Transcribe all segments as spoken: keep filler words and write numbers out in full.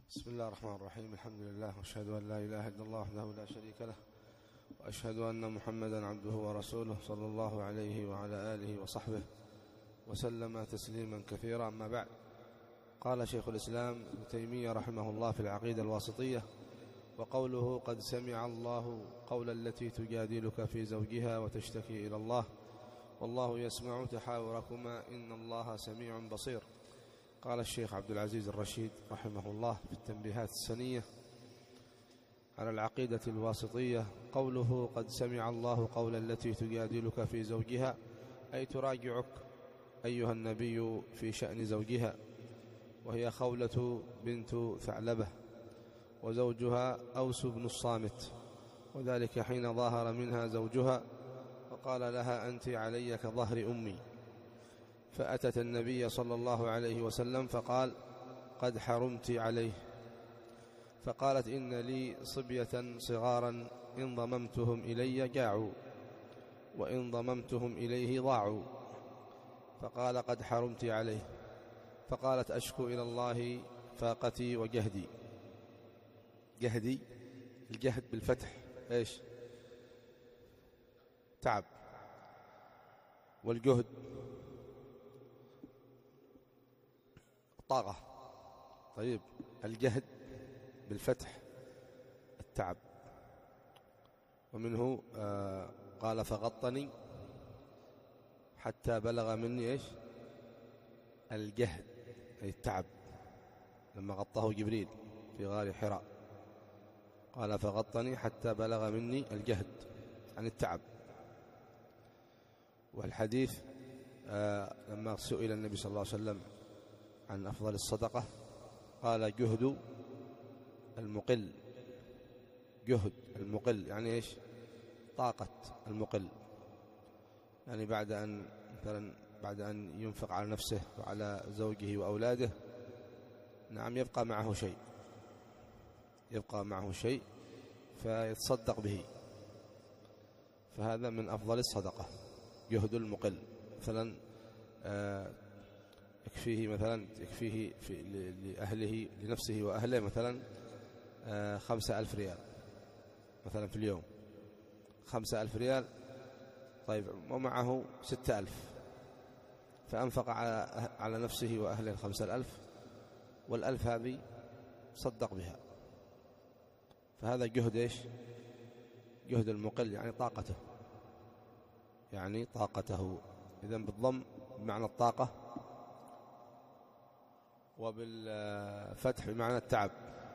بسم الله الرحمن الرحيم. الحمد لله وأشهد أن لا إله إلا الله وحده لا شريك له، وأشهد أن محمدا عبده ورسوله صلى الله عليه وعلى آله وصحبه وسلم تسليما كثيرا. أما بعد، قال شيخ الإسلام ابن تيمية رحمه الله في العقيدة الواسطية: وقوله قد سمع الله قول التي تجادلك في زوجها وتشتكي إلى الله والله يسمع تحاوركما إن الله سميع بصير. قال الشيخ عبد العزيز الرشيد رحمه الله في التنبيهات السنية على العقيدة الواسطية: قوله قد سمع الله قول التي تجادلك في زوجها أي تراجعك أيها النبي في شأن زوجها، وهي خولة بنت ثعلبة، وزوجها أوس بن الصامت، وذلك حين ظاهر منها زوجها وقال لها: أنت علي كظهر أمي. فأتت النبي صلى الله عليه وسلم فقال: قد حرمت عليه. فقالت: إن لي صبية صغارا إن ضممتهم إلي جاعوا وإن ضممتهم إليه ضاعوا. فقال: قد حرمت عليه. فقالت: أشكو إلى الله فاقتي وجهدي. جهدي، الجهد بالفتح إيش؟ تعب. والجهد طاقة. طيب، الجهد بالفتح التعب. ومنه آه قال: فغطني حتى بلغ مني إيش؟ الجهد، أي التعب، لما غطاه جبريل في غار حراء قال: فغطني حتى بلغ مني الجهد، عن التعب. والحديث آه لما سئل النبي صلى الله عليه وسلم عن أفضل الصدقة قال: جهد المقل. جهد المقل يعني إيش؟ طاقة المقل، يعني بعد أن مثلا بعد أن ينفق على نفسه وعلى زوجه وأولاده، نعم، يبقى معه شيء يبقى معه شيء فيتصدق به، فهذا من أفضل الصدقة. جهد المقل، مثلا آه يكفيه مثلا يكفيه في لأهله لنفسه وأهله مثلا آه خمسة ألف ريال مثلا في اليوم، خمسة ألف ريال. طيب، ومعه ستة ألف، فأنفق على على نفسه وأهله الخمسة ألف، والألف هذه صدق بها. فهذا جهد إيش؟ جهد المقل، يعني طاقته يعني طاقته إذن بالضم بمعنى الطاقة، وبالفتح بمعنى التعب.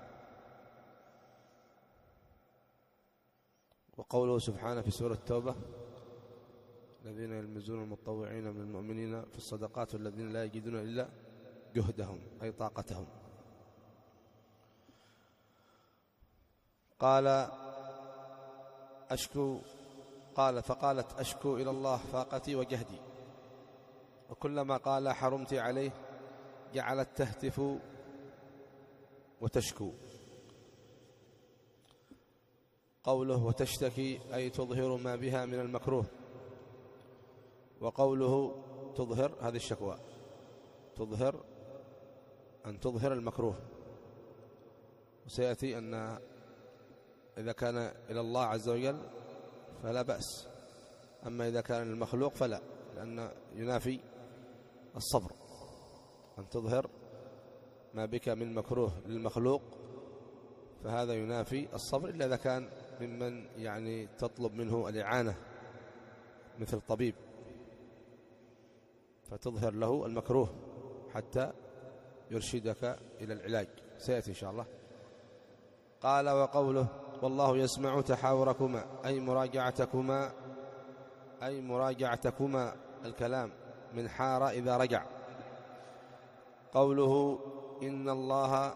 وقوله سبحانه في سورة التوبة: الذين يلمزون المتطوعين من المؤمنين في الصدقات والذين لا يجدون إلا جهدهم، أي طاقتهم. قال أشكو قال فقالت: أشكو إلى الله فاقتي وجهدي. وكلما قال حرمت عليه جعلت تهتف وتشكو. قوله وتشتكي أي تظهر ما بها من المكروه. وقوله تظهر، هذه الشكوى، تظهر أن تظهر المكروه. وسيأتي أن إذا كان إلى الله عز وجل فلا بأس، أما إذا كان المخلوق فلا، لأن ينافي الصبر. أن تظهر ما بك من مكروه للمخلوق فهذا ينافي الصبر، إلا إذا كان ممن يعني تطلب منه الإعانة مثل طبيب، فتظهر له المكروه حتى يرشدك إلى العلاج، سيأتي إن شاء الله. قال وقوله والله يسمع تحاوركما أي مراجعتكما أي مراجعتكما الكلام من حار إذا رجع. قوله إن الله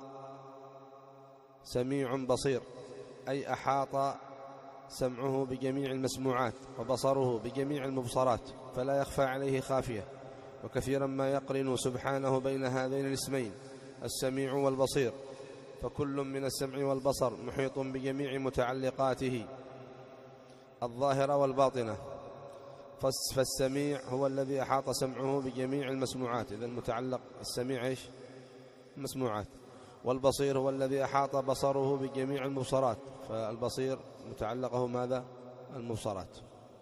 سميع بصير أي أحاط سمعه بجميع المسموعات وبصره بجميع المبصرات فلا يخفى عليه خافية. وكثيرا ما يقرن سبحانه بين هذين الاسمين السميع والبصير، فكل من السمع والبصر محيط بجميع متعلقاته الظاهرة والباطنة. فالسميع هو الذي أحاط سمعه بجميع المسموعات، إذا المتعلق السميع إيش؟ المسموعات. والبصير هو الذي أحاط بصره بجميع المبصرات، فالبصير متعلقه ماذا؟ المبصرات.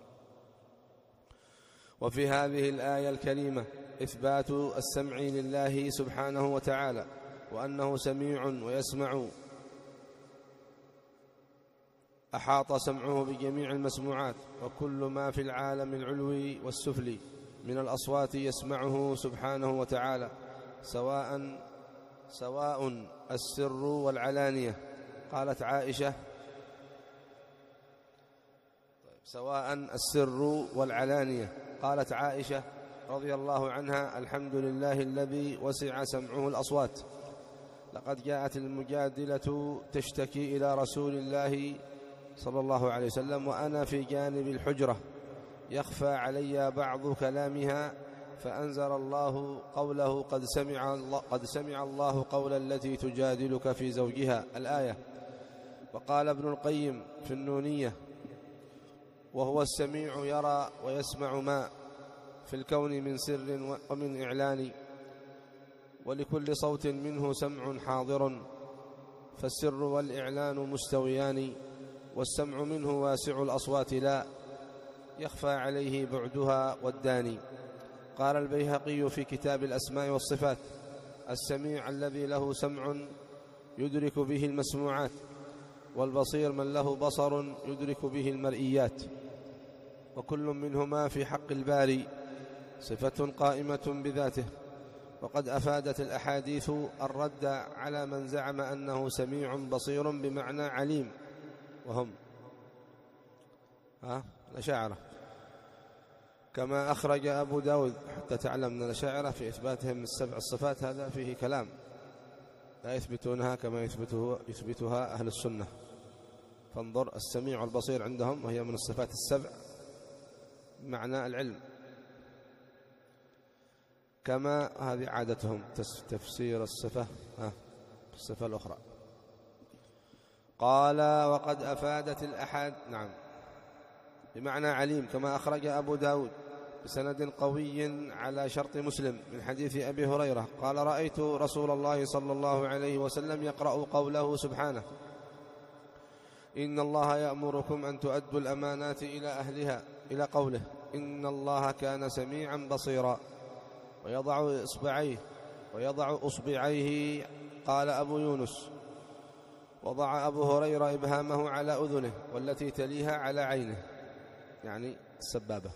وفي هذه الآية الكريمة إثبات السمع لله سبحانه وتعالى، وأنه سميع ويسمع، أحاط سمعه بجميع المسموعات، وكل ما في العالم العلوي والسفلي من الأصوات يسمعه سبحانه وتعالى، سواء سواء السر والعلانية. قالت عائشة: سواء السر والعلانية. قالت عائشة رضي الله عنها: الحمد لله الذي وسع سمعه الأصوات. لقد جاءت المجادلة تشتكي إلى رسول الله صلى الله عليه وسلم وأنا في جانب الحجرة يخفى علي بعض كلامها، فأنزل الله قوله: قد سمع الله, قد سمع الله قول التي تجادلك في زوجها، الآية. وقال ابن القيم في النونية: وهو السميع يرى ويسمع ما في الكون من سر ومن إعلان، ولكل صوت منه سمع حاضر، فالسر والإعلان مستويان، والسمع منه واسع الأصوات لا يخفى عليه بعدها والداني. قال البيهقي في كتاب الأسماء والصفات: السميع الذي له سمع يدرك به المسموعات، والبصير من له بصر يدرك به المرئيات، وكل منهما في حق الباري صفة قائمة بذاته. وقد أفادت الأحاديث الرد على من زعم أنه سميع بصير بمعنى عليم، وهم ها الأشاعرة، كما أخرج أبو داود، حتى تعلم أن الأشاعرة في إثباتهم السبع الصفات هذا فيه كلام، لا يثبتونها كما يثبته يثبتها أهل السنة. فانظر، السميع والبصير عندهم وهي من الصفات السبع معنى العلم، كما هذه عادتهم تفسير الصفة ها الصفة الأخرى. قال: وقد أفادت الأحد نعم بمعنى عليم، كما أخرج أبو داود بسند قوي على شرط مسلم من حديث أبي هريرة قال: رأيت رسول الله صلى الله عليه وسلم يقرأ قوله سبحانه: إن الله يأمركم أن تؤدوا الأمانات إلى أهلها، إلى قوله: إن الله كان سميعا بصيرا، ويضع إصبعيه ويضع أصبعيه. قال أبو يونس: وضع أبو هريرة إبهامه على أذنه والتي تليها على عينه، يعني السبابة.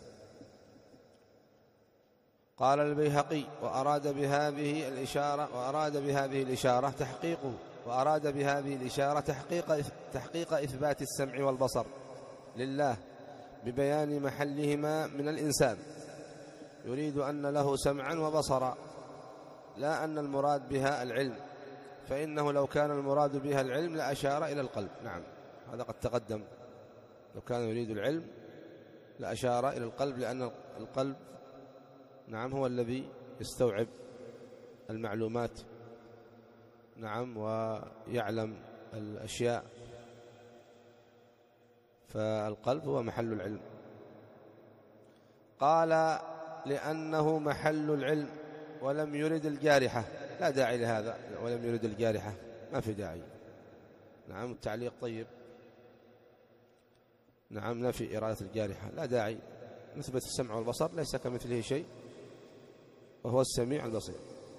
قال البيهقي: وأراد بهذه الإشارة وأراد بهذه الإشارة تحقيق وأراد بهذه الإشارة تحقيق تحقيق إثبات السمع والبصر لله ببيان محلهما من الإنسان، يريد أن له سمعا وبصرا، لا أن المراد بها العلم، فإنه لو كان المراد بها العلم لأشار إلى القلب. نعم، هذا قد تقدم، لو كان يريد العلم لأشار إلى القلب، لأن القلب نعم هو الذي يستوعب المعلومات، نعم، ويعلم الأشياء، فالقلب هو محل العلم. قال: لأنه محل العلم ولم يرد الجارحة، لا داعي لهذا، ولم يرد الجارحة ما في داعي. نعم، التعليق طيب، نعم، نفي إرادة الجارحة لا داعي، نثبت السمع والبصر ليس كمثله شيء وهو السميع البصير.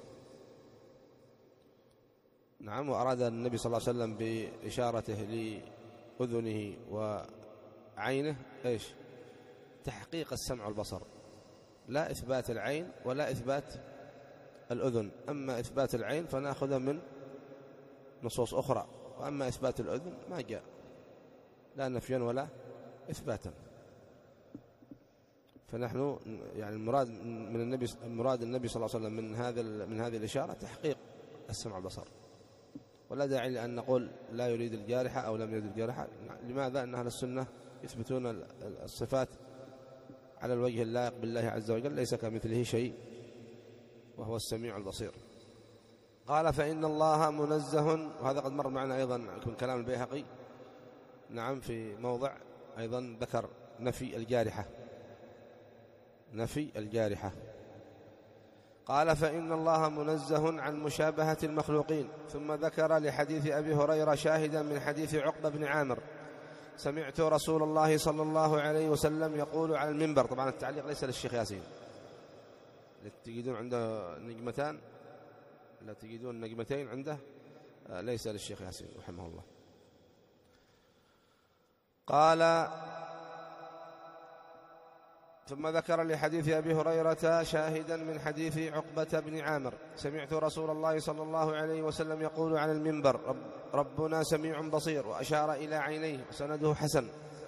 نعم، وأراد النبي صلى الله عليه وسلم بإشارته لأذنه وعينه إيش؟ تحقيق السمع والبصر، لا إثبات العين ولا إثبات الأذن. أما إثبات العين فنأخذ من نصوص أخرى، وأما إثبات الأذن ما جاء لا نفيا ولا إثباتا. فنحن يعني المراد من النبي المراد النبي صلى الله عليه وسلم من هذا من هذه الإشارة تحقيق السمع والبصر، ولا داعي لأن نقول لا يريد الجارحة أو لم يريد الجارحة. لماذا؟ أن أهل السنة يثبتون الصفات على الوجه اللائق بالله عز وجل، ليس كمثله شيء وهو السميع البصير. قال: فإن الله منزه، وهذا قد مر معنا أيضا يكون كلام البيهقي، نعم، في موضع أيضا ذكر نفي الجارحة، نفي الجارحة. قال فإن الله منزه عن مشابهة المخلوقين. ثم ذكر لحديث أبي هريرة شاهدا من حديث عقبة بن عامر: سمعت رسول الله صلى الله عليه وسلم يقول على المنبر. طبعا التعليق ليس للشيخ ياسين، تجدون عنده نجمتان، لا تجدون نجمتين عنده، ليس للشيخ ياسين رحمه الله. قال ثم ذكر لحديث أبي هريرة شاهدا من حديث عقبة بن عامر: سمعت رسول الله صلى الله عليه وسلم يقول على المنبر: رب ربنا سميع بصير، وأشار إلى عينيه، وسنده حسن.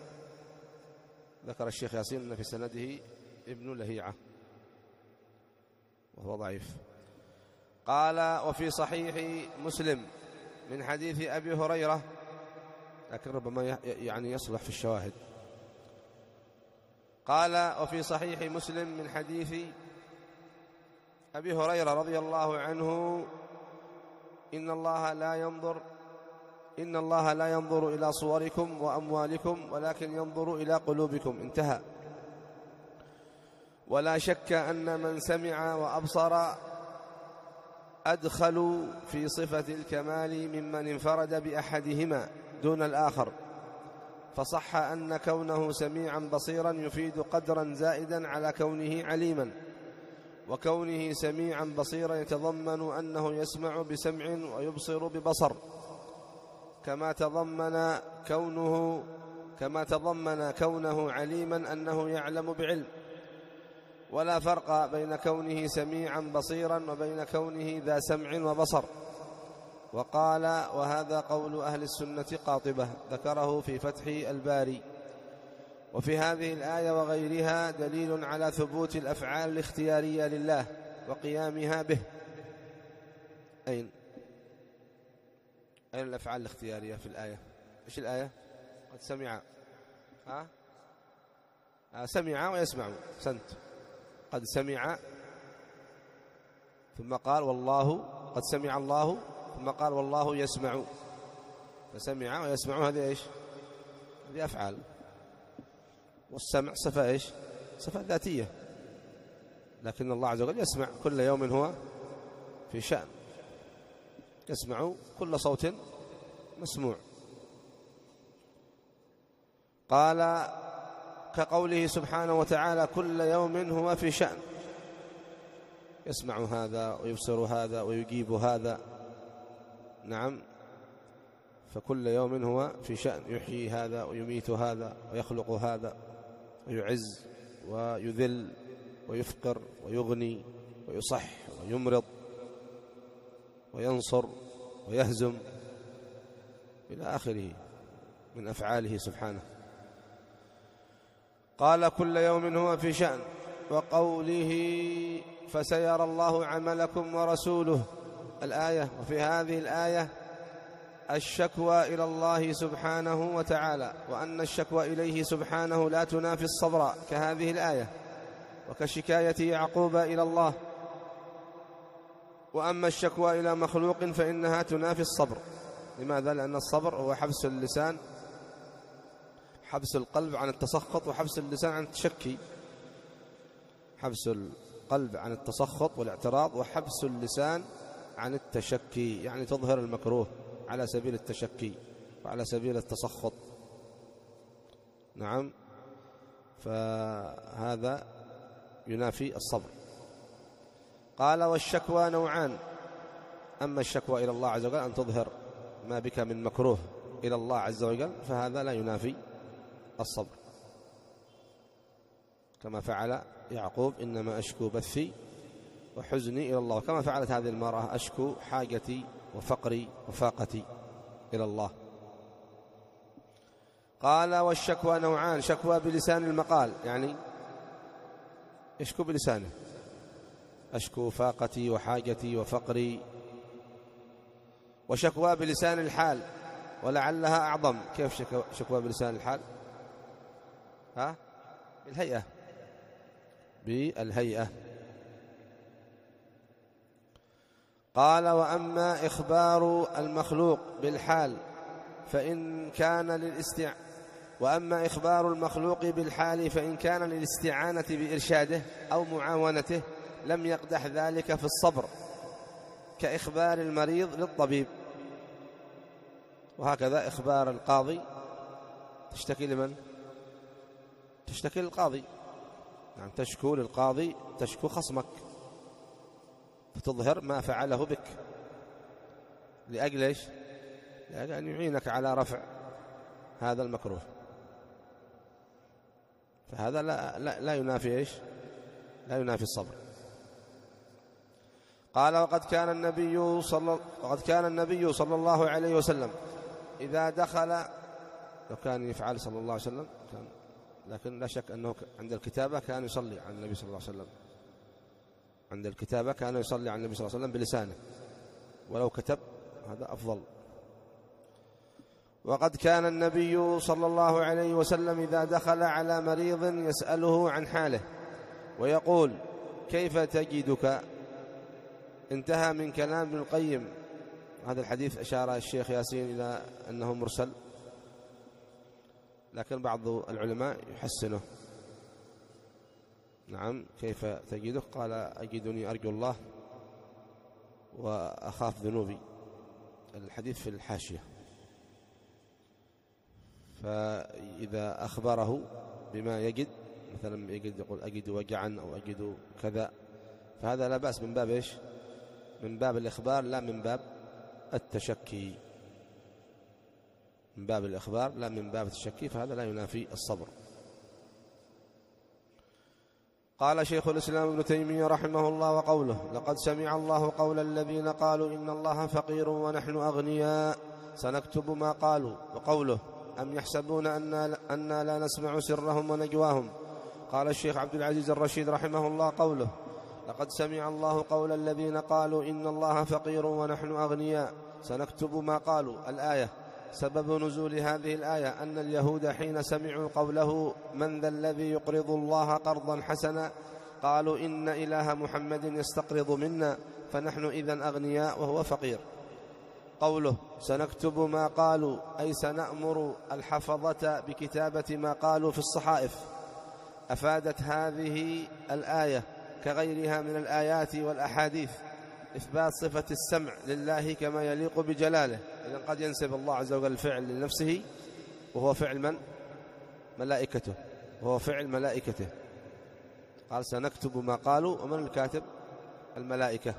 ذكر الشيخ ياسين أن في سنده ابن لهيعة وهو ضعيف. قال وفي صحيح مسلم من حديث أبي هريرة، لكن ربما يعني يصلح في الشواهد. قال وفي صحيح مسلم من حديث أبي هريرة رضي الله عنه: إن الله لا ينظر إن الله لا ينظر إلى صوركم وأموالكم ولكن ينظر إلى قلوبكم. انتهى. ولا شك أن من سمع وأبصر أدخل في صفة الكمال ممن انفرد بأحدهما دون الآخر، فصح أن كونه سميعا بصيرا يفيد قدرا زائدا على كونه عليما، وكونه سميعا بصيرا يتضمن أنه يسمع بسمع ويبصر ببصر، كما تضمن كونه كما تضمن كونه عليما أنه يعلم بعلم. ولا فرق بين كونه سميعا بصيرا وبين كونه ذا سمع وبصر. وقال وهذا قول أهل السنة قاطبة، ذكره في فتح الباري. وفي هذه الآية وغيرها دليل على ثبوت الأفعال الاختيارية لله وقيامها به. أين أين الأفعال الاختيارية في الآية؟ إيش الآية؟ قد سمع ها؟ آه سمع ويسمع. سنت قد سمع، ثم قال والله قد سمع الله، ثم قال والله يسمع. فسمع ويسمع هذه ايش؟ هذه أفعال. والسمع صفة ايش؟ صفة ذاتية. لكن الله عز وجل يسمع كل يوم، هو في شأن، يسمع كل صوت مسموع. قال كقوله سبحانه وتعالى: كل يوم هو في شأن، يسمع هذا ويبصر هذا ويجيب هذا. نعم، فكل يوم هو في شأن، يحيي هذا ويميت هذا ويخلق هذا ويعز ويذل ويفقر ويغني ويصح ويمرض وينصر ويهزم إلى آخره من أفعاله سبحانه. قال كل يوم هو في شأن. وقوله فسيرى الله عملكم ورسوله، الآية. وفي هذه الآية الشكوى إلى الله سبحانه وتعالى، وأن الشكوى إليه سبحانه لا تنافي الصبر كهذه الآية، وكشكاية يعقوب إلى الله. وأما الشكوى إلى مخلوق فإنها تنافي الصبر. لماذا؟ لأن الصبر هو حبس اللسان، حبس القلب عن التسخط، وحبس اللسان عن التشكي. حبس القلب عن التسخط والاعتراض، وحبس اللسان عن التشكي، يعني تظهر المكروه على سبيل التشكي وعلى سبيل التسخط. نعم، فهذا ينافي الصبر. قال والشكوى نوعان: أما الشكوى إلى الله عز وجل أن تظهر ما بك من مكروه إلى الله عز وجل، فهذا لا ينافي الصبر، كما فعل يعقوب: إنما أشكو بثي وحزني إلى الله. كما فعلت هذه المرأة: أشكو حاجتي وفقري وفاقتي إلى الله. قال والشكوى نوعان: شكوى بلسان المقال، يعني يشكو بلسانه، أشكو فاقتي وحاجتي وفقري. وشكوى بلسان الحال، ولعلها أعظم. كيف شكوى بلسان الحال؟ ها؟ بالهيئة، بالهيئة. قال وأما إخبار المخلوق بالحال فإن كان للاستع وأما إخبار المخلوق بالحال فإن كان للاستعانة بإرشاده أو معاونته لم يقدح ذلك في الصبر كإخبار المريض للطبيب. وهكذا إخبار القاضي تشتكي لمن؟ تشتكي للقاضي، يعني تشكو للقاضي، تشكو خصمك فتظهر ما فعله بك لأجل إيش؟ لأجل أن يعينك على رفع هذا المكروه. فهذا لا, لا, لا ينافي إيش؟ لا ينافي الصبر. قال وقد كان النبي صلى وقد كان النبي صلى الله عليه وسلم إذا دخل، لو كان يفعل صلى الله عليه وسلم كان، لكن لا شك أنه عند الكتابة كان يصلي على النبي صلى الله عليه وسلم، عند الكتابة كان يصلي على النبي صلى الله عليه وسلم بلسانه، ولو كتب هذا أفضل. وقد كان النبي صلى الله عليه وسلم إذا دخل على مريض يسأله عن حاله ويقول كيف تجدك، انتهى من كلام ابن القيم. هذا الحديث أشار الشيخ ياسين إلى أنه مرسل، لكن بعض العلماء يحسنه. نعم، كيف تجدك؟ قال أجدني أرجو الله وأخاف ذنوبي. الحديث في الحاشية. فإذا أخبره بما يجد، مثلا يجد يقول أجد وجعا أو أجد كذا، فهذا لا بأس، من باب إيش؟ من باب الإخبار لا من باب التشكي، من باب الإخبار لا من باب التشكي، فهذا لا ينافي الصبر. قال شيخ الإسلام ابن تيمية رحمه الله وقوله لقد سمع الله قول الذين قالوا إن الله فقير ونحن أغنياء سنكتب ما قالوا. وقوله أم يحسبون أننا, أننا لا نسمع سرهم ونجواهم. قال الشيخ عبد العزيز الرشيد رحمه الله قوله لقد سمع الله قول الذين قالوا إن الله فقير ونحن أغنياء سنكتب ما قالوا. الآية. سبب نزول هذه الآية أن اليهود حين سمعوا قوله من ذا الذي يقرض الله قرضا حسنا قالوا إن إله محمد يستقرض منا فنحن إذن أغنياء وهو فقير. قوله سنكتب ما قالوا أي سنأمر الحفظة بكتابة ما قالوا في الصحائف. أفادت هذه الآية كغيرها من الآيات والأحاديث إثبات صفة السمع لله كما يليق بجلاله. إذن قد ينسب الله عز وجل الفعل لنفسه وهو فعل من؟ ملائكته، وهو فعل ملائكته. قال سنكتب ما قالوا، ومن الكاتب؟ الملائكة.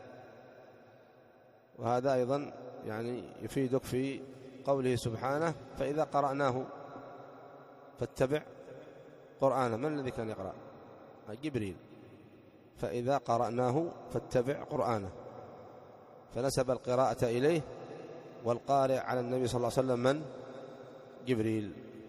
وهذا أيضا يعني يفيدك في قوله سبحانه فإذا قرأناه فاتبع قرآنه. من الذي كان يقرأ؟ جبريل. فإذا قرأناه فاتبع قرآنه، فنسب القراءة إليه، والقارئ على النبي صلى الله عليه وسلم من؟ جبريل.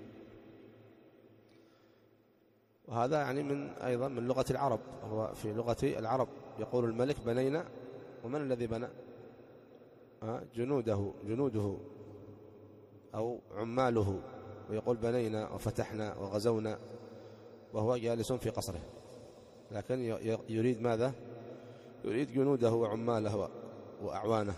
وهذا يعني من أيضا من لغة العرب، هو في لغة العرب يقول الملك بنينا، ومن الذي بنى؟ جنوده جنوده أو عماله، ويقول بنينا وفتحنا وغزونا وهو جالس في قصره، لكن يريد ماذا؟ يريد جنوده وعماله وأعوانه.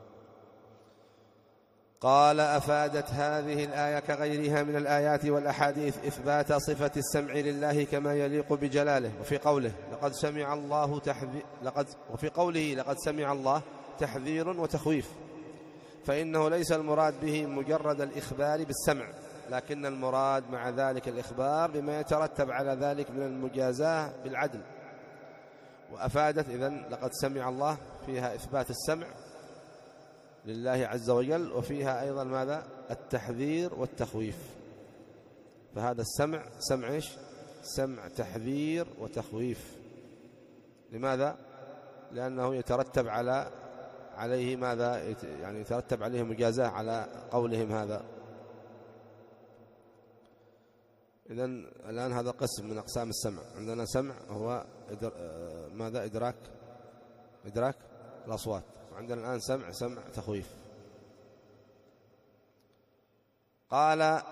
قال أفادت هذه الآية كغيرها من الآيات والأحاديث إثبات صفة السمع لله كما يليق بجلاله. وفي قوله لقد سمع الله تحذير لقد وفي قوله لقد سمع الله تحذير وتخويف، فإنه ليس المراد به مجرد الإخبار بالسمع، لكن المراد مع ذلك الإخبار بما يترتب على ذلك من المجازاة بالعدل. وأفادت إذن لقد سمع الله فيها إثبات السمع لله عز وجل، وفيها أيضا ماذا؟ التحذير والتخويف. فهذا السمع سمع إيش؟ سمع تحذير وتخويف. لماذا؟ لأنه يترتب على عليه ماذا؟ يعني يترتب عليه مجازاة على قولهم هذا. إذن الآن هذا قسم من أقسام السمع. عندنا سمع هو إدر... ماذا؟ إدراك إدراك الأصوات. وعندنا الآن سمع سمع تخويف. قال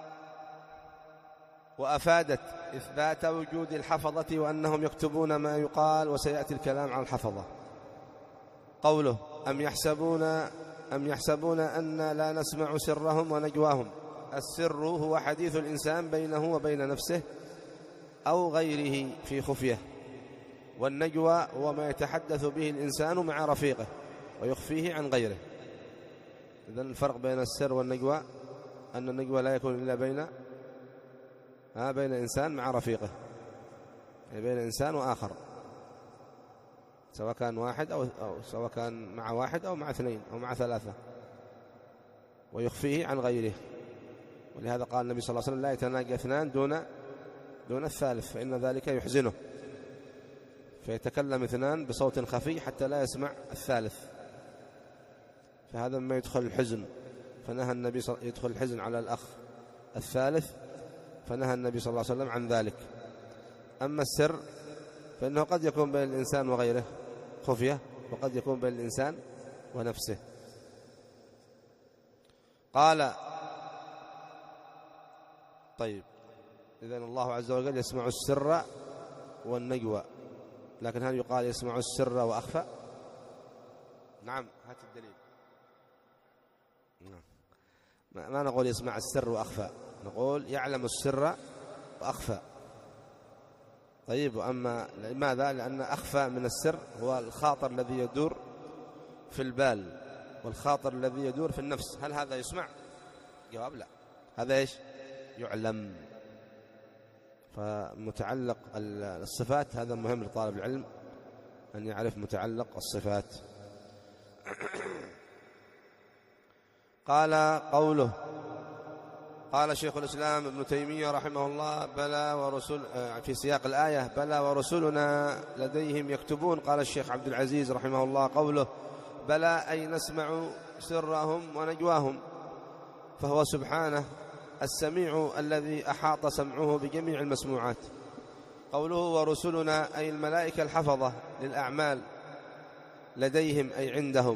وأفادت إثبات وجود الحفظة وأنهم يكتبون ما يقال، وسيأتي الكلام عن الحفظة. قوله أم يحسبون أم يحسبون أن لا نسمع سرهم ونجواهم. السر هو حديث الإنسان بينه وبين نفسه أو غيره في خفية، والنجوى هو ما يتحدث به الإنسان مع رفيقه ويخفيه عن غيره. إذن الفرق بين السر والنجوى أن النجوى لا يكون إلا بين ها بين إنسان مع رفيقه، يعني بين إنسان وآخر، سواء كان واحد أو, أو سواء كان مع واحد أو مع اثنين أو مع ثلاثة، ويخفيه عن غيره. ولهذا قال النبي صلى الله عليه وسلم: لا يتناجى اثنان دون دون الثالث فإن ذلك يحزنه، فيتكلم اثنان بصوت خفي حتى لا يسمع الثالث، فهذا ما يدخل الحزن، فنهى النبي صلى يدخل الحزن على الأخ الثالث، فنهى النبي صلى الله عليه وسلم عن ذلك. أما السر فإنه قد يكون بين الإنسان وغيره خفية، وقد يكون بين الإنسان ونفسه. قال: طيب، إذن الله عز وجل يسمع السر والنجوى، لكن هل يقال يسمع السر وأخفى؟ نعم، هات الدليل. نعم. ما نقول يسمع السر وأخفى، نقول يعلم السر وأخفى. طيب، وأما لماذا؟ لأن أخفى من السر هو الخاطر الذي يدور في البال والخاطر الذي يدور في النفس. هل هذا يسمع؟ جواب: لا، هذا إيش؟ يعلم. فمتعلق الصفات هذا مهم لطالب العلم أن يعرف متعلق الصفات. قال: قوله، قال شيخ الإسلام ابن تيمية رحمه الله: بلى ورسل، في سياق الآية: بلى ورسلنا لديهم يكتبون. قال الشيخ عبد العزيز رحمه الله: قوله بلى أي نسمع سرهم ونجواهم، فهو سبحانه السميع الذي أحاط سمعه بجميع المسموعات. قوله ورسلنا أي الملائكة الحفظة للأعمال لديهم أي عندهم.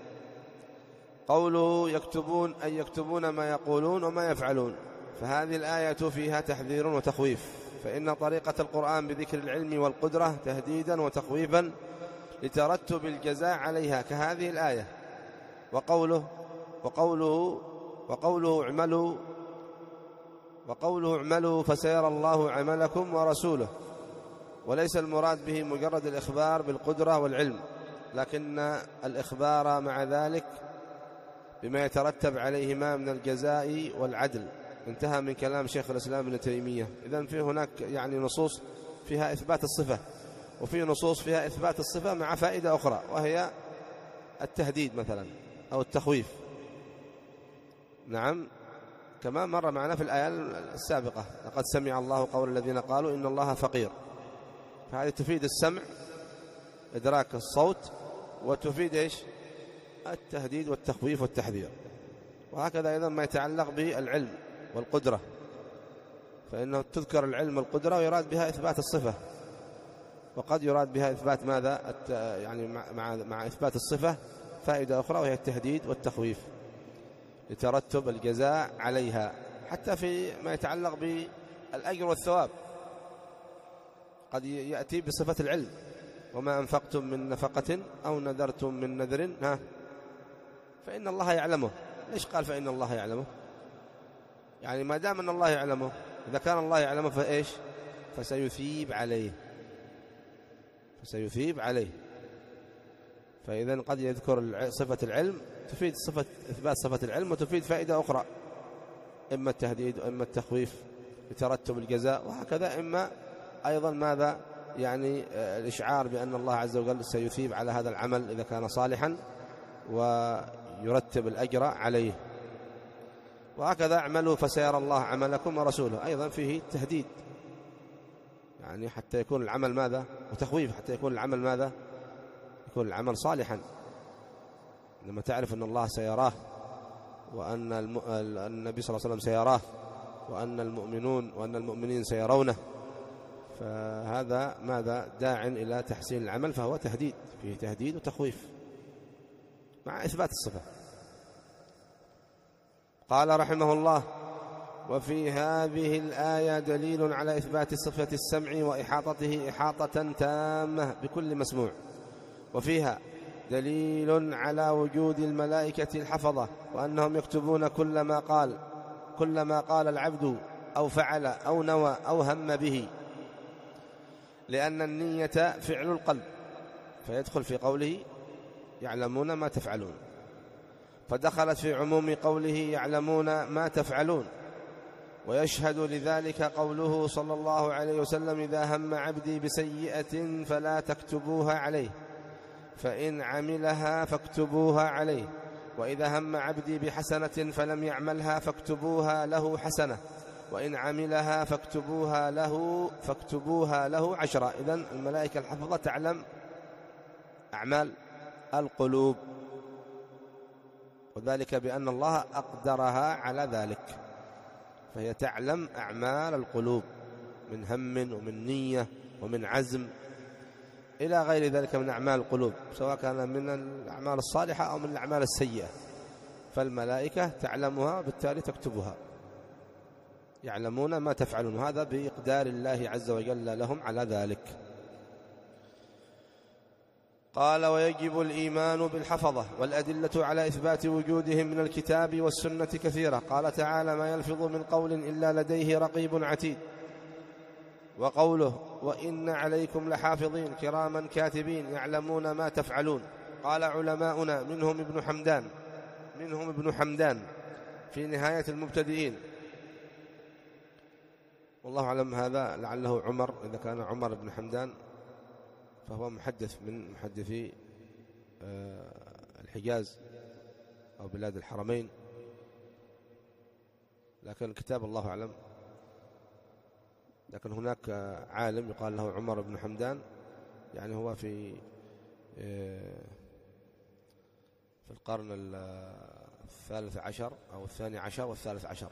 قوله يكتبون أي يكتبون ما يقولون وما يفعلون، فهذه الآية فيها تحذير وتخويف، فإن طريقة القرآن بذكر العلم والقدرة تهديدا وتخويفا لترتب الجزاء عليها كهذه الآية. وقوله وقوله وقوله اعملوا وقوله اعملوا فسيرى الله عملكم ورسوله، وليس المراد به مجرد الإخبار بالقدرة والعلم، لكن الإخبار مع ذلك بما يترتب عليهما من الجزاء والعدل. انتهى من كلام شيخ الإسلام ابن تيمية. إذن في هناك يعني نصوص فيها إثبات الصفة، وفي نصوص فيها إثبات الصفة مع فائدة أخرى، وهي التهديد مثلا أو التخويف. نعم، كما مر معنا في الآية السابقة: لقد سمع الله قول الذين قالوا إن الله فقير. فهذه تفيد السمع، إدراك الصوت، وتفيد إيش؟ التهديد والتخويف والتحذير. وهكذا أيضا ما يتعلق بالعلم والقدرة، فإنه تذكر العلم والقدرة ويراد بها إثبات الصفة، وقد يراد بها إثبات ماذا؟ يعني مع, مع إثبات الصفة فائدة أخرى، وهي التهديد والتخويف لترتب الجزاء عليها. حتى في ما يتعلق بالأجر والثواب قد يأتي بصفة العلم: وما أنفقتم من نفقة أو نذرتم من نذر ها فإن الله يعلمه. ليش قال فإن الله يعلمه؟ يعني ما دام أن الله يعلمه، إذا كان الله يعلمه فإيش؟ فسيثيب عليه فسيثيب عليه فإذا قد يذكر صفة العلم تفيد صفة إثبات صفة العلم، وتفيد فائدة أخرى: إما التهديد وإما التخويف لترتب الجزاء، وهكذا إما أيضا ماذا؟ يعني الإشعار بأن الله عز وجل سيثيب على هذا العمل إذا كان صالحا ويرتب الأجر عليه. وهكذا اعملوا فسيرى الله عملكم ورسوله، أيضا فيه تهديد، يعني حتى يكون العمل ماذا؟ وتخويف، حتى يكون العمل ماذا؟ يكون العمل صالحا. لما تعرف أن الله سيراه، وأن النبي صلى الله عليه وسلم سيراه، وأن المؤمنون وأن المؤمنين سيرونه، فهذا ماذا؟ داع إلى تحسين العمل، فهو تهديد، فيه تهديد وتخويف مع إثبات الصفة. قال رحمه الله: وفي هذه الآية دليل على إثبات صفة السمع وإحاطته إحاطة تامة بكل مسموع، وفيها دليل على وجود الملائكة الحفظة، وأنهم يكتبون كل ما قال كل ما قال العبد أو فعل أو نوى أو هم به. لأن النية فعل القلب، فيدخل في قوله يعلمون ما تفعلون، فدخلت في عموم قوله يعلمون ما تفعلون. ويشهد لذلك قوله صلى الله عليه وسلم: إذا هم عبدي بسيئة فلا تكتبوها عليه، فإن عملها فاكتبوها عليه، وإذا هم عبدي بحسنة فلم يعملها فاكتبوها له حسنة، وإن عملها فاكتبوها له فاكتبوها له عشرة. إذن الملائكة الحفظة تعلم أعمال القلوب، وذلك بأن الله أقدرها على ذلك، فهي تعلم أعمال القلوب من هم ومن نية ومن عزم إلى غير ذلك من أعمال القلوب، سواء كان من الأعمال الصالحة أو من الأعمال السيئة، فالملائكة تعلمها بالتالي تكتبها. يعلمون ما تفعلون، هذا بإقدار الله عز وجل لهم على ذلك. قال: ويجب الإيمان بالحفظة، والأدلة على إثبات وجودهم من الكتاب والسنة كثيرة. قال تعالى: ما يلفظ من قول إلا لديه رقيب عتيد. وقوله: وإن عليكم لحافظين كراما كاتبين يعلمون ما تفعلون. قال علماؤنا منهم ابن حمدان منهم ابن حمدان في نهاية المبتدئين، والله أعلم هذا لعله عمر، إذا كان عمر بن حمدان فهو محدث من محدثي الحجاز أو بلاد الحرمين، لكن كتاب الله أعلم. لكن هناك عالم يقال له عمر بن حمدان، يعني هو في في القرن الثالث عشر أو الثاني عشر والثالث عشر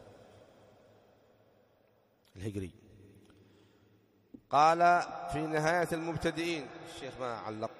الهجري. قال في نهاية المبتدئين، الشيخ ما علق،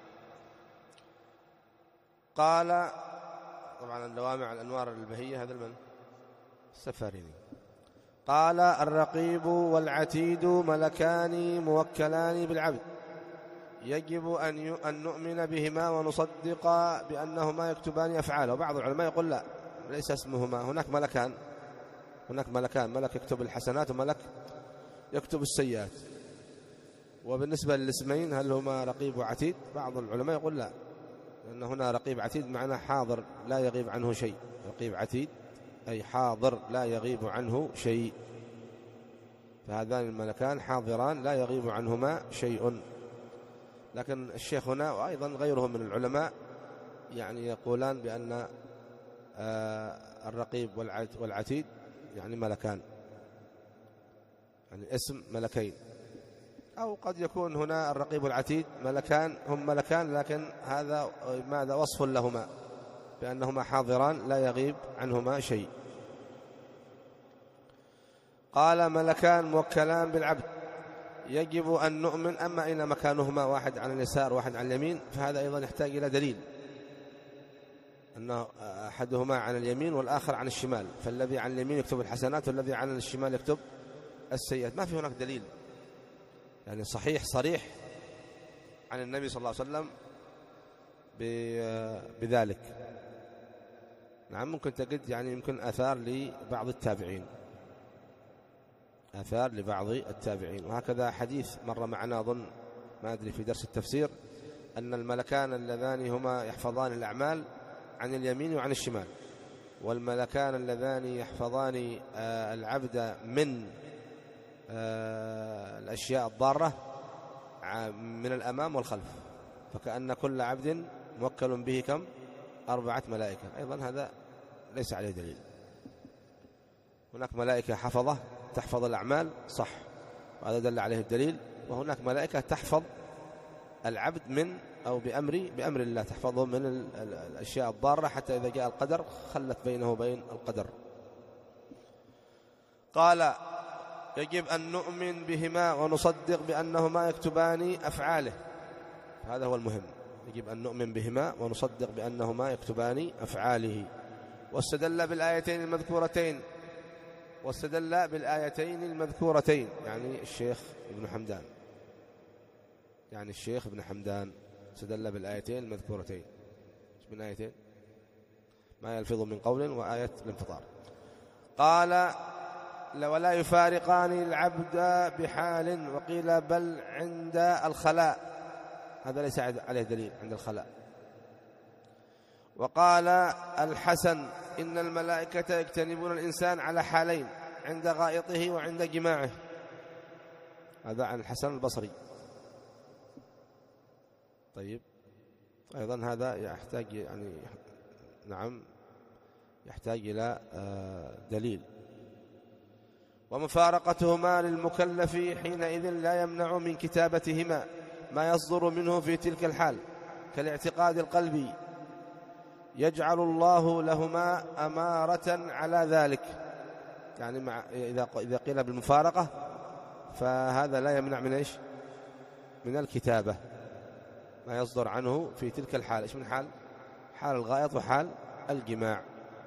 قال طبعا الدوامع الأنوار البهية هذا المن السفاريني. قال: الرقيب والعتيد ملكان موكلان بالعبد، يجب أن نؤمن بهما ونصدق بأنهما يكتبان أفعاله. وبعض العلماء يقول لا، ليس اسمهما، هناك ملكان هناك ملكان ملك يكتب الحسنات وملك يكتب السيئات. وبالنسبة للاسمين هل هما رقيب وعتيد؟ بعض العلماء يقول لا، لأن هنا رقيب عتيد معناه حاضر لا يغيب عنه شيء، رقيب عتيد أي حاضر لا يغيب عنه شيء، فهذان الملكان حاضران لا يغيب عنهما شيء. لكن الشيخ هنا وأيضا غيره من العلماء يعني يقولان بأن الرقيب والعتيد يعني ملكان، يعني اسم ملكين، أو قد يكون هنا الرقيب والعتيد ملكان هم ملكان، لكن هذا ماذا وصف لهما بأنهما حاضران لا يغيب عنهما شيء. قال: ملكان موكلان بالعبد، يجب أن نؤمن. أما أين مكانهما، واحد عن اليسار واحد عن اليمين، فهذا أيضا يحتاج إلى دليل، أنه أحدهما عن اليمين والآخر عن الشمال، فالذي عن اليمين يكتب الحسنات والذي عن الشمال يكتب السيئات. ما في هناك دليل يعني صحيح صريح عن النبي صلى الله عليه وسلم بذلك. نعم، ممكن تجد يعني يمكن آثار لبعض التابعين آثار لبعض التابعين وهكذا حديث مر معنا أظن ما أدري في درس التفسير، أن الملكان اللذان هما يحفظان الأعمال عن اليمين وعن الشمال، والملكان اللذان يحفظان العبد من الأشياء الضارة من الأمام والخلف، فكأن كل عبد موكل به كم؟ أربعة ملائكة. أيضا هذا ليس عليه دليل. هناك ملائكة حفظة تحفظ الأعمال صح، وهذا دل عليه الدليل، وهناك ملائكة تحفظ العبد من أو بأمر بأمر الله، تحفظه من الأشياء الضارة حتى إذا جاء القدر خلت بينه وبين القدر. قال: يجب أن نؤمن بهما ونصدق بأنهما يكتبان أفعاله، هذا هو المهم، يجب أن نؤمن بهما ونصدق بأنهما يكتبان أفعاله. واستدل بالآيتين المذكورتين واستدل بالآيتين المذكورتين يعني الشيخ ابن حمدان يعني الشيخ ابن حمدان استدل بالآيتين المذكورتين. من آيتين؟ ما يلفظ من قول وآية الانفطار. قال: ولا يفارقان العبد بحال، وقيل بل عند الخلاء، هذا ليس عليه دليل عند الخلاء. وقال الحسن إن الملائكة يجتنبون الإنسان على حالين، عند غائطه وعند جماعه، هذا عن الحسن البصري. طيب أيضا هذا يحتاج يعني نعم يحتاج إلى دليل. ومفارقتهما للمكلف حينئذ لا يمنع من كتابتهما ما يصدر منه في تلك الحال، كالاعتقاد القلبي يجعل الله لهما أمارة على ذلك، يعني مع إذا إذا قيل بالمفارقة فهذا لا يمنع من إيش؟ من الكتابة، ما يصدر عنه في تلك الحال. إيش من حال؟ حال الغائط وحال الجماع.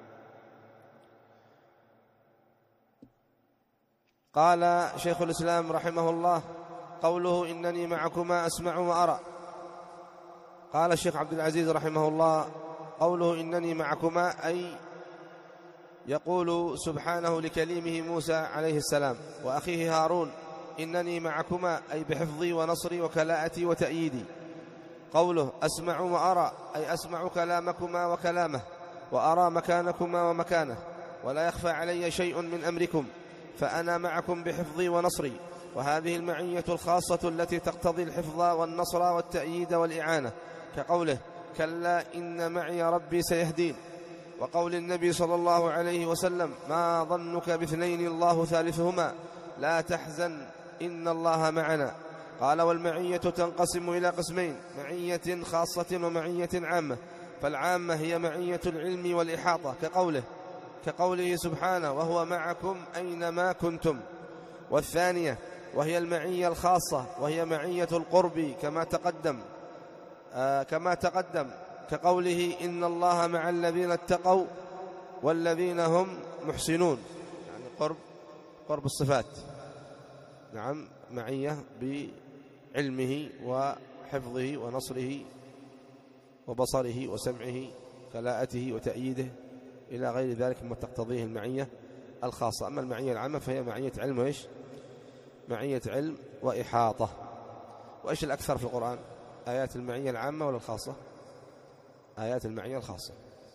قال شيخ الإسلام رحمه الله: قوله إنني معكما أسمع وأرى. قال الشيخ عبد العزيز رحمه الله: قوله إنني معكما أي يقول سبحانه لكليمه موسى عليه السلام وأخيه هارون: إنني معكما أي بحفظي ونصري وكلاءتي وتأييدي. قوله أسمع وأرى أي أسمع كلامكما وكلامه، وأرى مكانكما ومكانه، ولا يخفى علي شيء من أمركم، فأنا معكم بحفظي ونصري. وهذه المعية الخاصة التي تقتضي الحفظ والنصر والتأييد والإعانة، كقوله كلا إن معي ربي سيهدين، وقول النبي صلى الله عليه وسلم ما ظنك باثنين الله ثالثهما لا تحزن إن الله معنا. قال والمعية تنقسم إلى قسمين: معية خاصة ومعية عامة. فالعامة هي معية العلم والإحاطة، كقوله كقوله سبحانه وهو معكم أينما كنتم. والثانية وهي المعية الخاصة، وهي معية القرب كما تقدم آه كما تقدم كقوله إن الله مع الذين اتقوا والذين هم محسنون، يعني قرب قرب الصفات. نعم معية بعلمه وحفظه ونصره وبصره وسمعه كلاءته وتأييده إلى غير ذلك مما تقتضيه المعية الخاصة. أما المعية العامة فهي معية علم وإيش؟ معية علم وإحاطة. وإيش الأكثر في القرآن؟ آيات المعية العامة ولا الخاصة؟ آيات المعية الخاصة.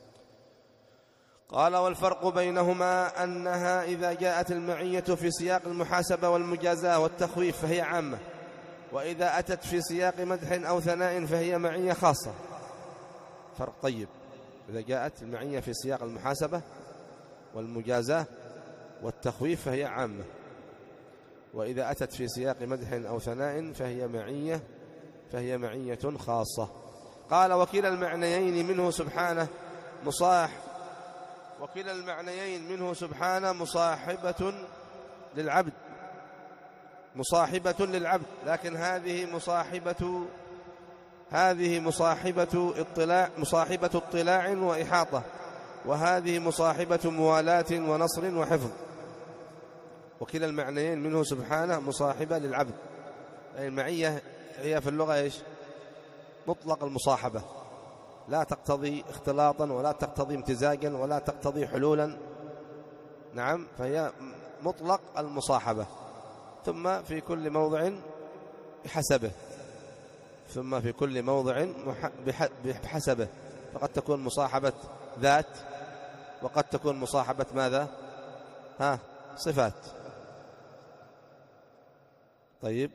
قال والفرق بينهما أنها إذا جاءت المعية في سياق المحاسبة والمجازاة والتخويف فهي عامة، وإذا أتت في سياق مدح أو ثناء فهي معية خاصة. فرق. طيب إذا جاءت المعية في سياق المحاسبة والمجازاة والتخويف فهي عامة، وإذا أتت في سياق مدح أو ثناء فهي معية فهي معية خاصة. قال وكلا المعنيين منه سبحانه مصاح وكلا المعنيين منه سبحانه مصاحبة للعبد مصاحبة للعبد لكن هذه مصاحبة هذه مصاحبة اطلاع مصاحبة اطلاع وإحاطة، وهذه مصاحبة موالاة ونصر وحفظ. وكلا المعنيين منه سبحانه مصاحبة للعبد، أي المعية هي في اللغة إيش؟ مطلق المصاحبة، لا تقتضي اختلاطا ولا تقتضي امتزاجا ولا تقتضي حلولا. نعم فهي مطلق المصاحبة، ثم في كل موضع بحسبه ثم في كل موضع بحسبه فقد تكون مصاحبة ذات وقد تكون مصاحبة ماذا؟ ها صفات. طيب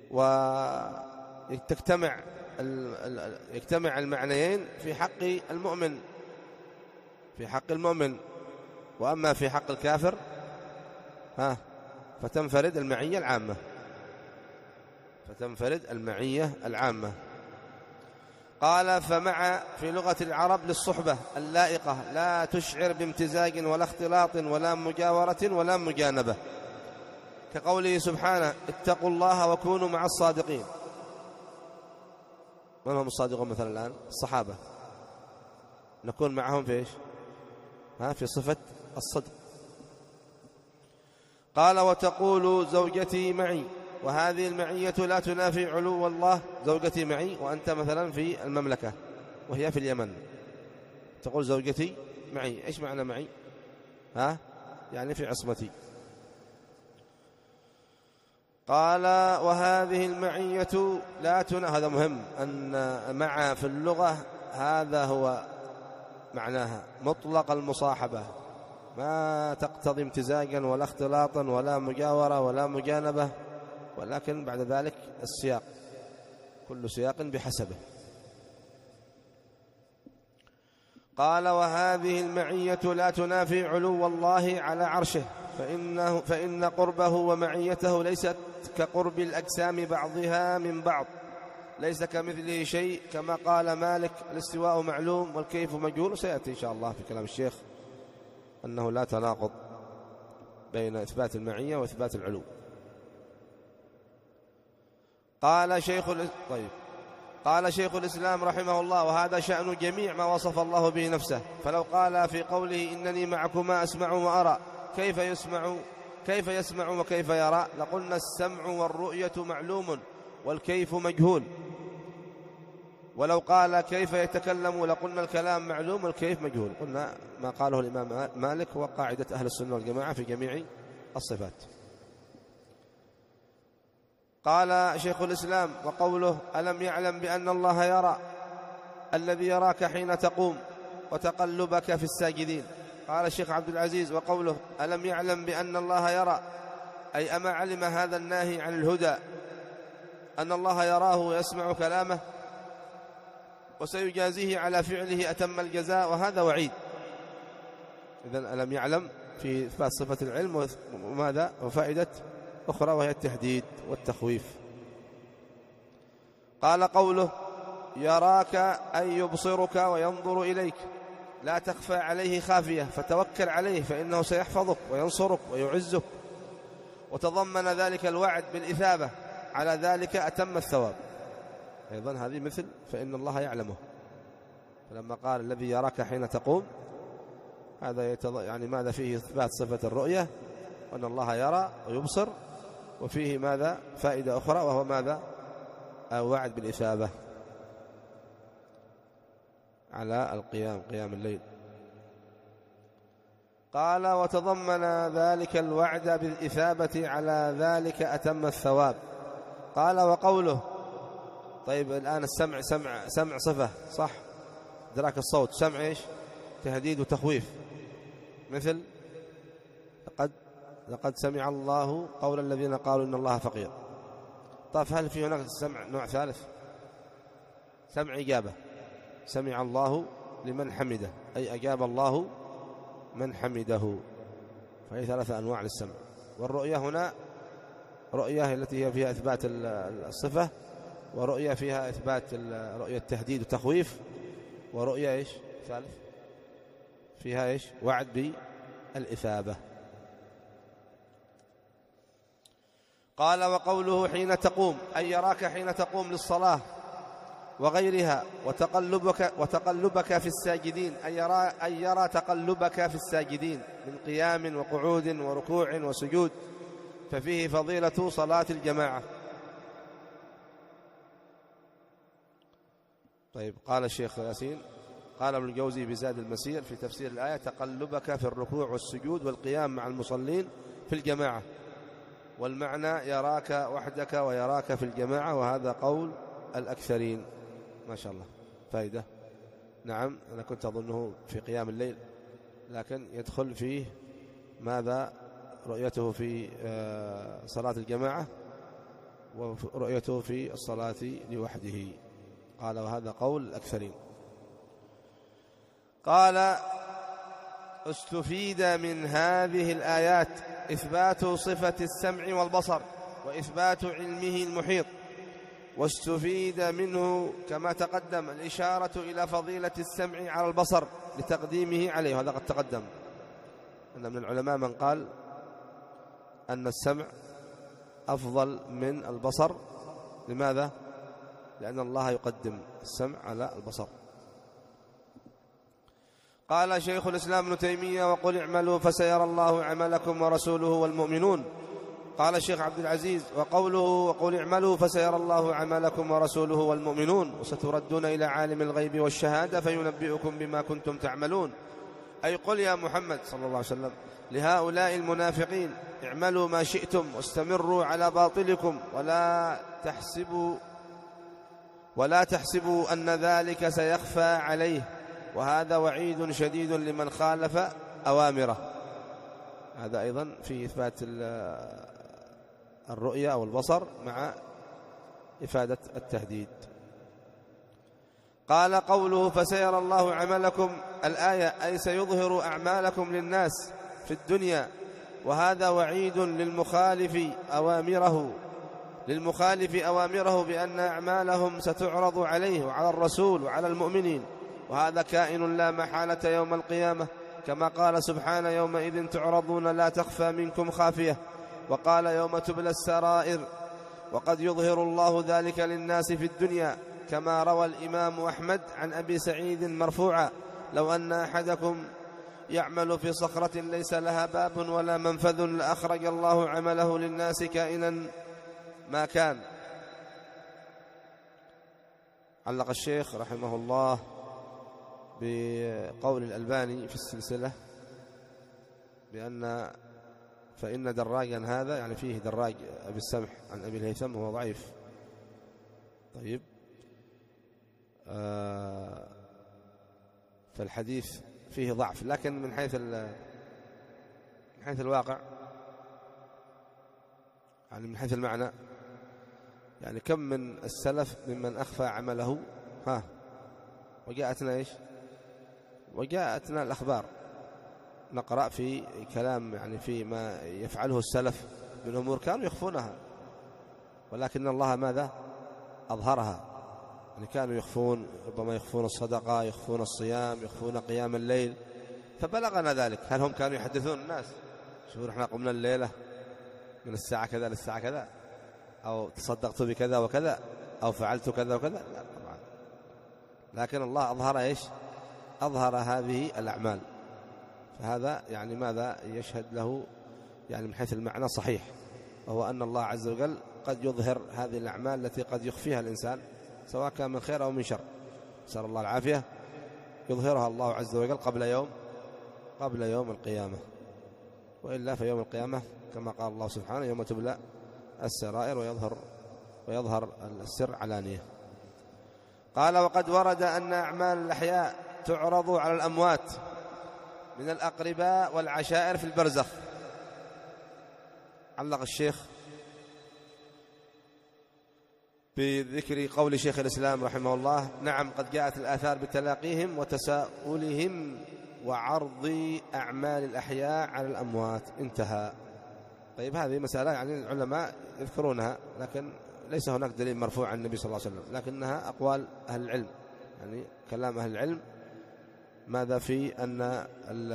وتجتمع يجتمع المعنيين في حق المؤمن في حق المؤمن وأما في حق الكافر ها فتنفرد المعية العامة فتنفرد المعية العامة. قال فمع في لغة العرب للصحبة اللائقة لا تشعر بامتزاج ولا اختلاط ولا مجاورة ولا مجانبة، كقوله سبحانه اتقوا الله وكونوا مع الصادقين. من هم الصادقون مثلا الآن؟ الصحابة، نكون معهم في إيش؟ ها في صفة الصدق. قال وتقول زوجتي معي، وهذه المعية لا تنافي علو الله. زوجتي معي وأنت مثلا في المملكة وهي في اليمن، تقول زوجتي معي، إيش معنى معي؟ ها يعني في عصمتي. قال وهذه المعية لا تن... هذا مهم، أن مع في اللغة هذا هو معناها مطلق المصاحبة، ما تقتضي امتزاجا ولا اختلاطا ولا مجاورة ولا مجانبة، ولكن بعد ذلك السياق، كل سياق بحسبه. قال وهذه المعية لا تنافي علو الله على عرشه، فإنه فإن قربه ومعيته ليست كقرب الأجسام بعضها من بعض، ليس كمثله شيء، كما قال مالك الاستواء معلوم والكيف مجهول. سيأتي إن شاء الله في كلام الشيخ أنه لا تناقض بين إثبات المعية وإثبات العلو. قال شيخ طيب قال شيخ الإسلام رحمه الله وهذا شأن جميع ما وصف الله به نفسه، فلو قال في قوله إنني معكما أسمع وأرى كيف يسمع كيف يسمع وكيف يرى لقلنا السمع والرؤية معلوم والكيف مجهول، ولو قال كيف يتكلم لقلنا الكلام معلوم والكيف مجهول. قلنا ما قاله الإمام مالك هو قاعدة أهل السنة والجماعة في جميع الصفات. قال شيخ الإسلام وقوله ألم يعلم بأن الله يرى الذي يراك حين تقوم وتقلبك في الساجدين. قال الشيخ عبد العزيز وقوله ألم يعلم بأن الله يرى أي أما علم هذا الناهي عن الهدى أن الله يراه ويسمع كلامه وسيجازيه على فعله أتم الجزاء، وهذا وعيد. إذن ألم يعلم في إثبات صفة العلم وماذا وفائدة أخرى وهي التهديد والتخويف. قال قوله يراك أي يبصرك وينظر إليك، لا تخفى عليه خافية فتوكل عليه فإنه سيحفظك وينصرك ويعزك، وتضمن ذلك الوعد بالإثابة على ذلك أتم الثواب. أيضا هذه مثل فإن الله يعلمه، فلما قال الذي يراك حين تقوم هذا يتض... يعني ماذا فيه إثبات صفة الرؤية وأن الله يرى ويبصر، وفيه ماذا فائدة أخرى وهو ماذا وعد بالإثابة على القيام قيام الليل. قال وتضمن ذلك الوعد بالإثابة على ذلك أتم الثواب. قال وقوله طيب الآن السمع سمع سمع صفة صح، إدراك الصوت سمع إيش تهديد وتخويف، مثل لقد لقد سمع الله قول الذين قالوا إن الله فقير. طيب هل في هناك سمع نوع ثالث؟ سمع إجابة، سمع الله لمن حمده أي أجاب الله من حمده، فهي ثلاثة أنواع للسمع. والرؤية هنا رؤية التي هي فيها إثبات الصفة، ورؤية فيها إثبات رؤية تهديد وتخويف، ورؤية إيش ثالث فيها إيش وعد بالإثابة. قال وقوله حين تقوم أي يراك حين تقوم للصلاة وغيرها، وتقلبك وتقلبك في الساجدين أي يرى, أي يرى تقلبك في الساجدين من قيام وقعود وركوع وسجود، ففيه فضيلة صلاة الجماعة. طيب قال الشيخ ياسين قال ابن الجوزي بزاد المسير في تفسير الآية تقلبك في الركوع والسجود والقيام مع المصلين في الجماعة، والمعنى يراك وحدك ويراك في الجماعة، وهذا قول الأكثرين. ما شاء الله فائدة. نعم أنا كنت أظنه في قيام الليل، لكن يدخل فيه ماذا رؤيته في صلاة الجماعة ورؤيته في الصلاة لوحده. قال وهذا قول الأكثرين. قال استفيد من هذه الآيات إثبات صفة السمع والبصر وإثبات علمه المحيط، واستفيد منه كما تقدم الإشارة إلى فضيلة السمع على البصر لتقديمه عليه، وهذا قد تقدم أن من العلماء من قال أن السمع أفضل من البصر. لماذا؟ لأن الله يقدم السمع على البصر. قال شيخ الإسلام ابن تيمية وقل اعملوا فسيرى الله عملكم ورسوله والمؤمنون. قال الشيخ عبد العزيز وقوله وقل اعملوا فسيرى الله عملكم ورسوله والمؤمنون وستردون إلى عالم الغيب والشهادة فينبئكم بما كنتم تعملون، أي قل يا محمد صلى الله عليه وسلم لهؤلاء المنافقين اعملوا ما شئتم واستمروا على باطلكم ولا تحسبوا ولا تحسبوا أن ذلك سيخفى عليه، وهذا وعيد شديد لمن خالف أوامره. هذا أيضا في إثبات الرؤية أو البصر مع إفادة التهديد. قال قوله فسيرى الله عملكم الآية أي سيظهر أعمالكم للناس في الدنيا، وهذا وعيد للمخالف أوامره للمخالف أوامره بأن أعمالهم ستعرض عليه وعلى الرسول وعلى المؤمنين، وهذا كائن لا محالة يوم القيامة، كما قال سبحانه يومئذ تعرضون لا تخفى منكم خافية، وقال يوم تبلى السرائر. وقد يظهر الله ذلك للناس في الدنيا، كما روى الإمام أحمد عن أبي سعيد مرفوعا لو أن أحدكم يعمل في صخرة ليس لها باب ولا منفذ لأخرج الله عمله للناس كائنا ما كان. علق الشيخ رحمه الله بقول الألباني في السلسلة بأن فإن دراجا هذا يعني فيه دراج أبي السمح عن أبي الهيثم هو ضعيف. طيب آه فالحديث فيه ضعف، لكن من حيث من حيث الواقع يعني من حيث المعنى يعني كم من السلف ممن أخفى عمله ها وجاءتنا إيش وجاءتنا الأخبار، نقرأ في كلام يعني في ما يفعله السلف من أمور كانوا يخفونها، ولكن الله ماذا أظهرها. يعني كانوا يخفون، ربما يخفون الصدقة، يخفون الصيام، يخفون قيام الليل، فبلغنا ذلك. هل هم كانوا يحدثون الناس شوفوا احنا قمنا الليلة من الساعة كذا للساعة كذا، أو تصدقت بكذا وكذا، أو فعلت كذا وكذا؟ لا طبعا. لكن الله أظهر إيش أظهر هذه الأعمال، فهذا يعني ماذا يشهد له يعني من حيث المعنى صحيح، وهو أن الله عز وجل قد يظهر هذه الأعمال التي قد يخفيها الإنسان سواء كان من خير أو من شر، نسأل الله العافية، يظهرها الله عز وجل قبل يوم قبل يوم القيامة، وإلا في يوم القيامة كما قال الله سبحانه يوم تبلى السرائر ويظهر ويظهر السر علانية. قال وقد ورد أن أعمال الأحياء تعرض على الأموات من الأقرباء والعشائر في البرزخ. علق الشيخ بذكر قول شيخ الإسلام رحمه الله نعم قد جاءت الآثار بتلاقيهم وتساؤلهم وعرض أعمال الأحياء على الأموات. انتهى. طيب هذه مسألة يعني العلماء يذكرونها، لكن ليس هناك دليل مرفوع عن النبي صلى الله عليه وسلم، لكنها أقوال أهل العلم، يعني كلام أهل العلم ماذا في أن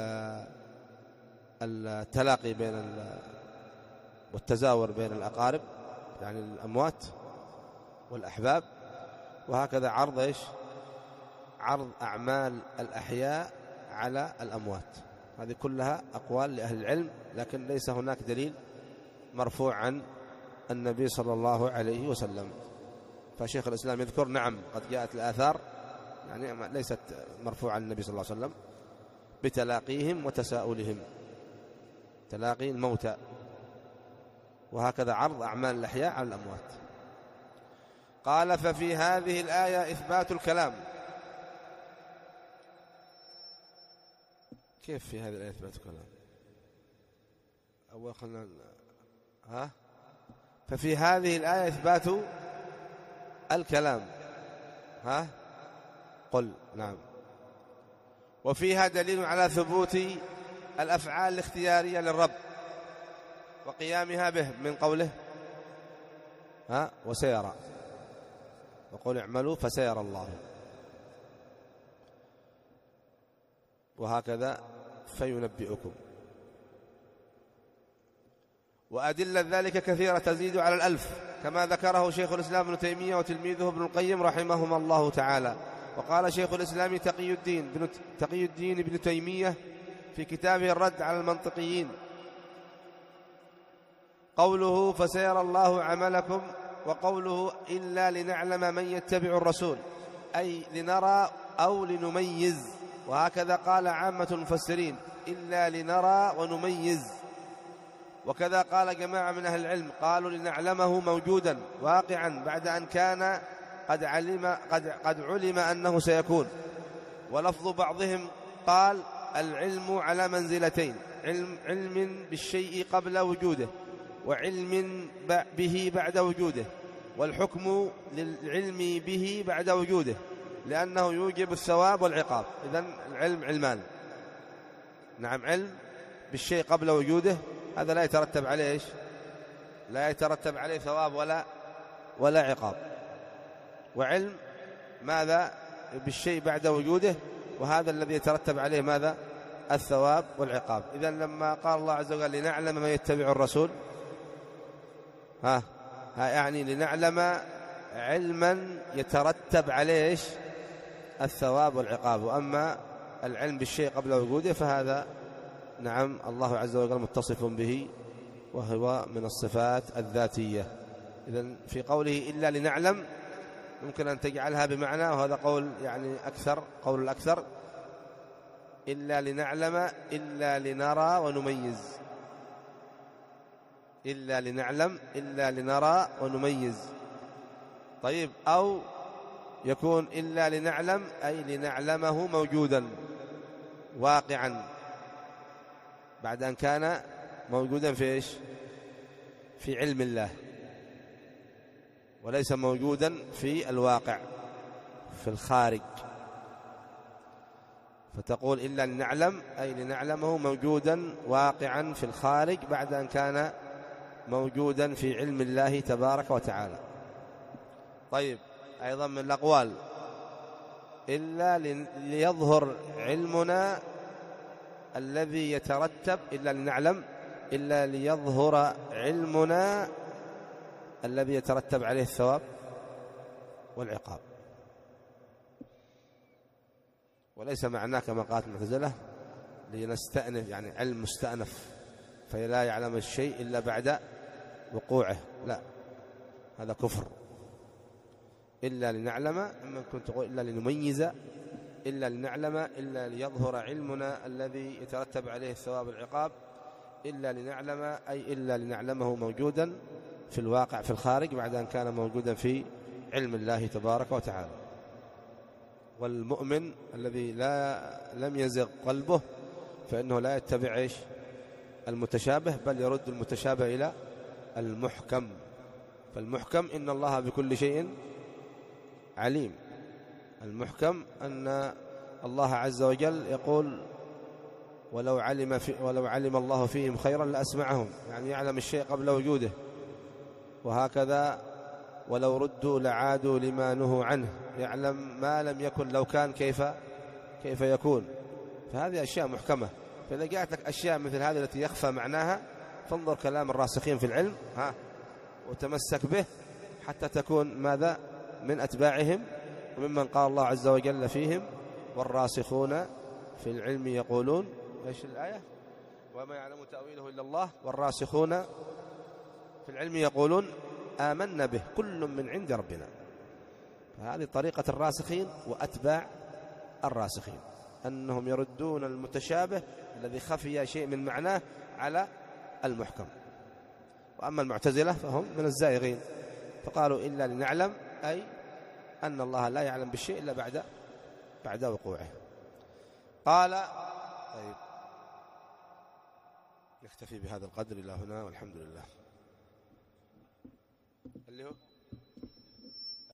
التلاقي بين والتزاور بين الأقارب يعني الأموات والأحباب، وهكذا عرض إيش عرض أعمال الأحياء على الأموات. هذه كلها أقوال لأهل العلم، لكن ليس هناك دليل مرفوع عن النبي صلى الله عليه وسلم. فشيخ الإسلام يذكر نعم قد جاءت الآثار يعني ليست مرفوعة عن النبي صلى الله عليه وسلم بتلاقيهم وتساؤلهم، تلاقي الموتى، وهكذا عرض أعمال الأحياء على الأموات. قال ففي هذه الآية إثبات الكلام. كيف في هذه الآية إثبات الكلام؟ أول خلنا ها ففي هذه الآية إثبات الكلام ها قل نعم. وفيها دليل على ثبوت الأفعال الاختيارية للرب وقيامها به من قوله ها وسيرى، وقل اعملوا فسيرى الله، وهكذا فينبئكم. وأدلة ذلك كثيرة تزيد على الألف، كما ذكره شيخ الإسلام ابن تيمية وتلميذه ابن القيم رحمهما الله تعالى. وقال شيخ الإسلام تقي الدين بن تقي الدين ابن تيمية في كتابه الرد على المنطقيين قوله فسيرى الله عملكم، وقوله إلا لنعلم من يتبع الرسول، أي لنرى أو لنميز وهكذا قال عامة المفسرين إلا لنرى ونميز. وكذا قال جماعة من أهل العلم قالوا لنعلمه موجودا واقعا بعد أن كان قد علم, قد, قد علم أنه سيكون. ولفظ بعضهم قال العلم على منزلتين: علم, علم بالشيء قبل وجوده، وعلم به بعد وجوده، والحكم للعلم به بعد وجوده لأنه يوجب الثواب والعقاب. إذن العلم علمان. نعم، علم بالشيء قبل وجوده هذا لا يترتب عليه إيش؟ لا يترتب عليه ثواب ولا ولا عقاب. وعلم ماذا؟ بالشيء بعد وجوده، وهذا الذي يترتب عليه ماذا؟ الثواب والعقاب. إذن لما قال الله عز وجل لنعلم من يتبع الرسول، ها, ها يعني لنعلم علما يترتب عليه إيش؟ الثواب والعقاب. وأما العلم بالشيء قبل وجوده فهذا نعم الله عز وجل متصف به، وهو من الصفات الذاتية. إذن في قوله إلا لنعلم ممكن أن تجعلها بمعنى، وهذا قول يعني أكثر، قول الأكثر: إلا لنعلم إلا لنرى ونميز. إلا لنعلم إلا لنرى ونميز. طيب، أو يكون إلا لنعلم أي لنعلمه موجودا واقعا بعد أن كان موجودا في إيش؟ في علم الله، وليس موجودا في الواقع في الخارج. فتقول إلا لنعلم أي لنعلمه موجودا واقعا في الخارج بعد أن كان موجودا في علم الله تبارك وتعالى. طيب، أيضا من الأقوال إلا ليظهر علمنا الذي يترتب، إلا لنعلم إلا ليظهر علمنا الذي يترتب عليه الثواب والعقاب. وليس معناه كما قالت المعتزلة لنستأنف، يعني علم مستأنف فلا يعلم الشيء إلا بعد وقوعه، لا، هذا كفر. إلا لنعلم، أما كنت تقول إلا لنميز، إلا لنعلم إلا ليظهر علمنا الذي يترتب عليه الثواب والعقاب. إلا لنعلم أي إلا لنعلمه موجودا في الواقع في الخارج بعد أن كان موجودا في علم الله تبارك وتعالى. والمؤمن الذي لا لم يزغ قلبه فإنه لا يتبع إيش؟ المتشابه، بل يرد المتشابه إلى المحكم. فالمحكم إن الله بكل شيء عليم. المحكم أن الله عز وجل يقول ولو علم, في ولو علم الله فيهم خيرا لأسمعهم، يعني يعلم الشيء قبل وجوده. وهكذا ولو ردوا لعادوا لما نهوا عنه، يعلم ما لم يكن لو كان كيف كيف يكون. فهذه أشياء محكمة. فإذا جاءت لك أشياء مثل هذه التي يخفى معناها فانظر كلام الراسخين في العلم ها وتمسك به حتى تكون ماذا؟ من أتباعهم وممن قال الله عز وجل فيهم والراسخون في العلم يقولون، ايش الآية؟ وما يعلم تأويله إلا الله والراسخون في العلم يقولون آمنا به كل من عند ربنا. فهذه طريقة الراسخين وأتباع الراسخين، أنهم يردون المتشابه الذي خفي شيء من معناه على المحكم. وأما المعتزلة فهم من الزائغين، فقالوا إلا لنعلم أي أن الله لا يعلم بالشيء إلا بعد بعد وقوعه. قال طيب نكتفي بهذا القدر إلى هنا والحمد لله. اللي هو